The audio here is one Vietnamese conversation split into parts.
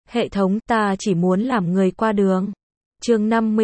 Hệ thống, ta chỉ muốn làm người qua đường. Chương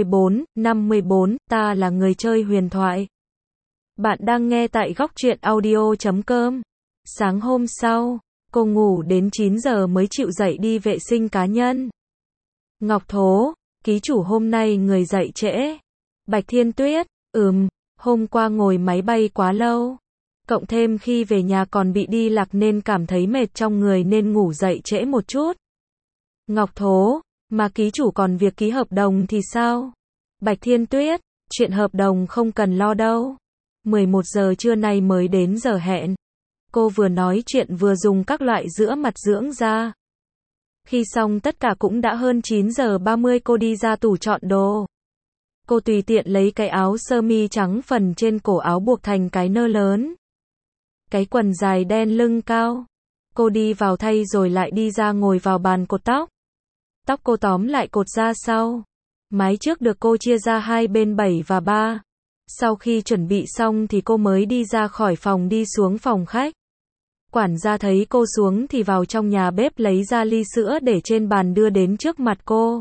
54, ta là người chơi huyền thoại. Bạn đang nghe tại góc truyện audio.com. Sáng hôm sau, cô ngủ đến 9 giờ mới chịu dậy đi vệ sinh cá nhân. Ngọc Thố, ký chủ hôm nay người dậy trễ. Bạch Thiên Tuyết, hôm qua ngồi máy bay quá lâu. Cộng thêm khi về nhà còn bị đi lạc nên cảm thấy mệt trong người nên ngủ dậy trễ một chút. Ngọc Thố, mà ký chủ còn việc ký hợp đồng thì sao? Bạch Thiên Tuyết, chuyện hợp đồng không cần lo đâu. 11 giờ trưa nay mới đến giờ hẹn. Cô vừa nói chuyện vừa dùng các loại rửa mặt dưỡng da. Khi xong tất cả cũng đã hơn 9 giờ 30 cô đi ra tủ chọn đồ. Cô tùy tiện lấy cái áo sơ mi trắng phần trên cổ áo buộc thành cái nơ lớn. Cái quần dài đen lưng cao. Cô đi vào thay rồi lại đi ra ngồi vào bàn cột tóc. Tóc cô tóm lại cột ra sau. Mái trước được cô chia ra hai bên 7 và 3. Sau khi chuẩn bị xong thì cô mới đi ra khỏi phòng đi xuống phòng khách. Quản gia thấy cô xuống thì vào trong nhà bếp lấy ra ly sữa để trên bàn đưa đến trước mặt cô.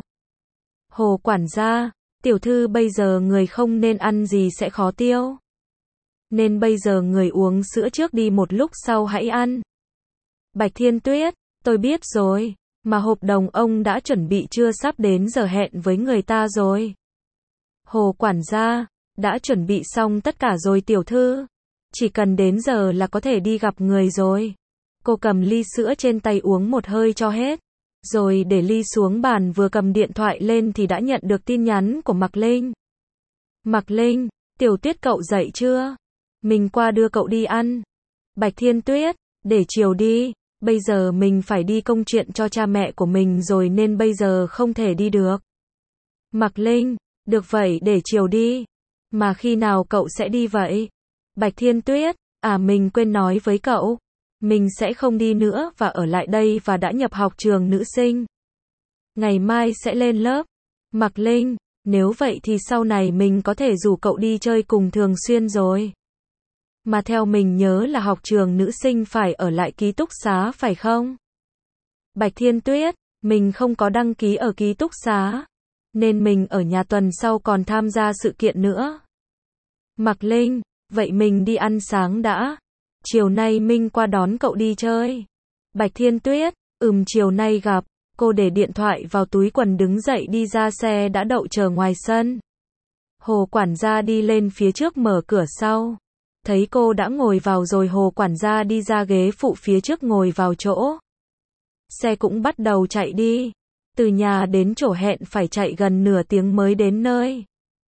Hồ quản gia, tiểu thư bây giờ người không nên ăn gì sẽ khó tiêu. Nên bây giờ người uống sữa trước đi một lúc sau hãy ăn. Bạch Thiên Tuyết, tôi biết rồi, mà hợp đồng ông đã chuẩn bị chưa sắp đến giờ hẹn với người ta rồi. Hồ quản gia, đã chuẩn bị xong tất cả rồi tiểu thư. Chỉ cần đến giờ là có thể đi gặp người rồi. Cô cầm ly sữa trên tay uống một hơi cho hết. Rồi để ly xuống bàn vừa cầm điện thoại lên thì đã nhận được tin nhắn của Mạc Linh. Mạc Linh, Tiểu Tuyết cậu dậy chưa? Mình qua đưa cậu đi ăn. Bạch Thiên Tuyết, để chiều đi. Bây giờ mình phải đi công chuyện cho cha mẹ của mình rồi nên bây giờ không thể đi được. Mạc Linh, được vậy để chiều đi. Mà khi nào cậu sẽ đi vậy? Bạch Thiên Tuyết, mình quên nói với cậu. Mình sẽ không đi nữa và ở lại đây và đã nhập học trường nữ sinh. Ngày mai sẽ lên lớp. Mạc Linh, nếu vậy thì sau này mình có thể rủ cậu đi chơi cùng thường xuyên rồi. Mà theo mình nhớ là học trường nữ sinh phải ở lại ký túc xá phải không? Bạch Thiên Tuyết, mình không có đăng ký ở ký túc xá. Nên mình ở nhà tuần sau còn tham gia sự kiện nữa. Mạc Linh, vậy mình đi ăn sáng đã. Chiều nay mình qua đón cậu đi chơi. Bạch Thiên Tuyết, chiều nay gặp. Cô để điện thoại vào túi quần đứng dậy đi ra xe đã đậu chờ ngoài sân. Hồ quản gia đi lên phía trước mở cửa sau. Thấy cô đã ngồi vào rồi Hồ quản gia đi ra ghế phụ phía trước ngồi vào chỗ. Xe cũng bắt đầu chạy đi. Từ nhà đến chỗ hẹn phải chạy gần nửa tiếng mới đến nơi.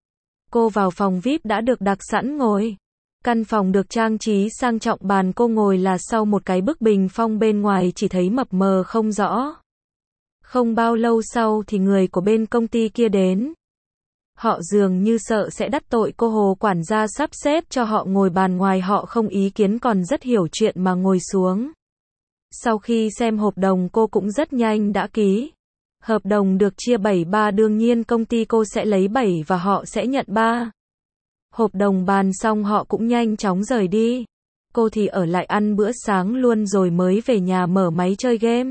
Cô vào phòng VIP đã được đặt sẵn ngồi. Căn phòng được trang trí sang trọng, bàn cô ngồi là sau một cái bức bình phong bên ngoài chỉ thấy mập mờ không rõ. Không bao lâu sau thì người của bên công ty kia đến. Họ dường như sợ sẽ đắc tội cô. Hồ quản gia sắp xếp cho họ ngồi bàn ngoài, họ không ý kiến còn rất hiểu chuyện mà ngồi xuống. Sau khi xem hợp đồng cô cũng rất nhanh đã ký. Hợp đồng được chia 7-3, đương nhiên công ty cô sẽ lấy 7 và họ sẽ nhận 3. Hợp đồng bàn xong họ cũng nhanh chóng rời đi. Cô thì ở lại ăn bữa sáng luôn rồi mới về nhà mở máy chơi game.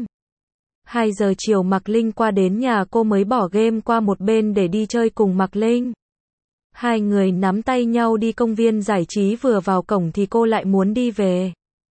2 giờ chiều Mạc Linh qua đến nhà cô mới bỏ game qua một bên để đi chơi cùng Mạc Linh. Hai người nắm tay nhau đi công viên giải trí, vừa vào cổng thì cô lại muốn đi về.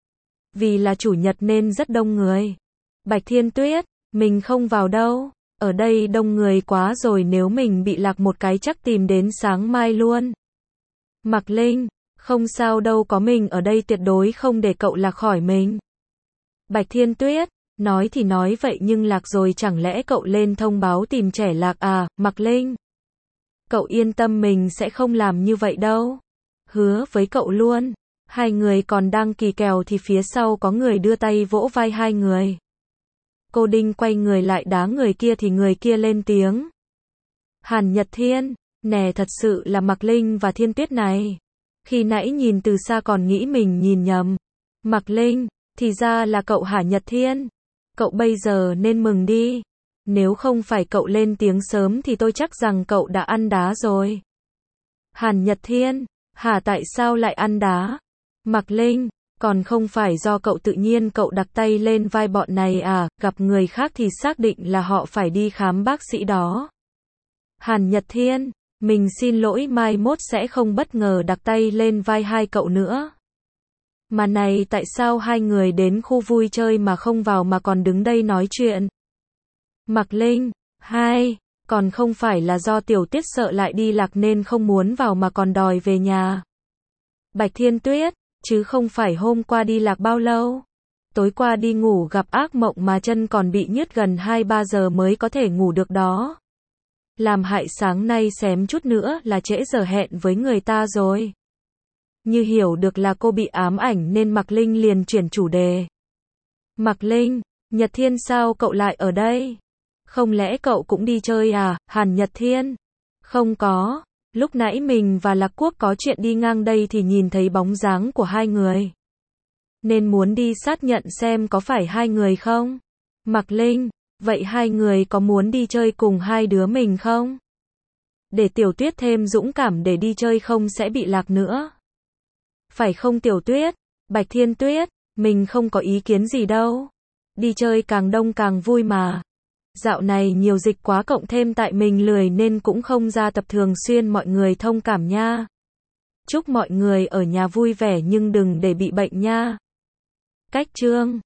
Vì là chủ nhật nên rất đông người. Bạch Thiên Tuyết, mình không vào đâu. Ở đây đông người quá rồi, nếu mình bị lạc một cái chắc tìm đến sáng mai luôn. Mạc Linh, không sao đâu, có mình ở đây tuyệt đối không để cậu lạc khỏi mình. Bạch Thiên Tuyết, nói thì nói vậy nhưng lạc rồi chẳng lẽ cậu lên thông báo tìm trẻ lạc à? Mạc Linh, cậu yên tâm mình sẽ không làm như vậy đâu. Hứa với cậu luôn. Hai người còn đang kỳ kèo thì phía sau có người đưa tay vỗ vai hai người. Cô định quay người lại đá người kia thì người kia lên tiếng. Hàn Nhật Thiên, nè thật sự là Mạc Linh và Thiên Tuyết này. Khi nãy nhìn từ xa còn nghĩ mình nhìn nhầm. Mạc Linh, thì ra là cậu hả Nhật Thiên? Cậu bây giờ nên mừng đi. Nếu không phải cậu lên tiếng sớm thì tôi chắc rằng cậu đã ăn đá rồi. Hàn Nhật Thiên, hả tại sao lại ăn đá? Mạc Linh, Còn không phải do cậu tự nhiên cậu đặt tay lên vai bọn này à, gặp người khác thì xác định là họ phải đi khám bác sĩ đó. Hàn Nhật Thiên, mình xin lỗi, mai mốt sẽ không bất ngờ đặt tay lên vai hai cậu nữa. Mà này, tại sao hai người đến khu vui chơi mà không vào mà còn đứng đây nói chuyện? Mạc Linh, còn không phải là do Tiểu Tuyết sợ lại đi lạc nên không muốn vào mà còn đòi về nhà. Bạch Thiên Tuyết, chứ không phải hôm qua đi lạc bao lâu. Tối qua đi ngủ gặp ác mộng mà chân còn bị nhức gần 2-3 giờ mới có thể ngủ được đó. Làm hại sáng nay xém chút nữa là trễ giờ hẹn với người ta rồi. Như hiểu được là cô bị ám ảnh nên Mạc Linh liền chuyển chủ đề. Mạc Linh, Nhật Thiên sao cậu lại ở đây? Không lẽ cậu cũng đi chơi à? Hàn Nhật Thiên, không có. Lúc nãy mình và Lạc Quốc có chuyện đi ngang đây thì nhìn thấy bóng dáng của hai người. Nên muốn đi xác nhận xem có phải hai người không? Mạc Linh, vậy hai người có muốn đi chơi cùng hai đứa mình không? Để Tiểu Tuyết thêm dũng cảm để đi chơi không sẽ bị lạc nữa. Phải không Tiểu Tuyết? Bạch Thiên Tuyết, mình không có ý kiến gì đâu. Đi chơi càng đông càng vui mà. Dạo này nhiều dịch quá cộng thêm tại mình lười nên cũng không ra tập thường xuyên, mọi người thông cảm nha. Chúc mọi người ở nhà vui vẻ nhưng đừng để bị bệnh nha. Cách chương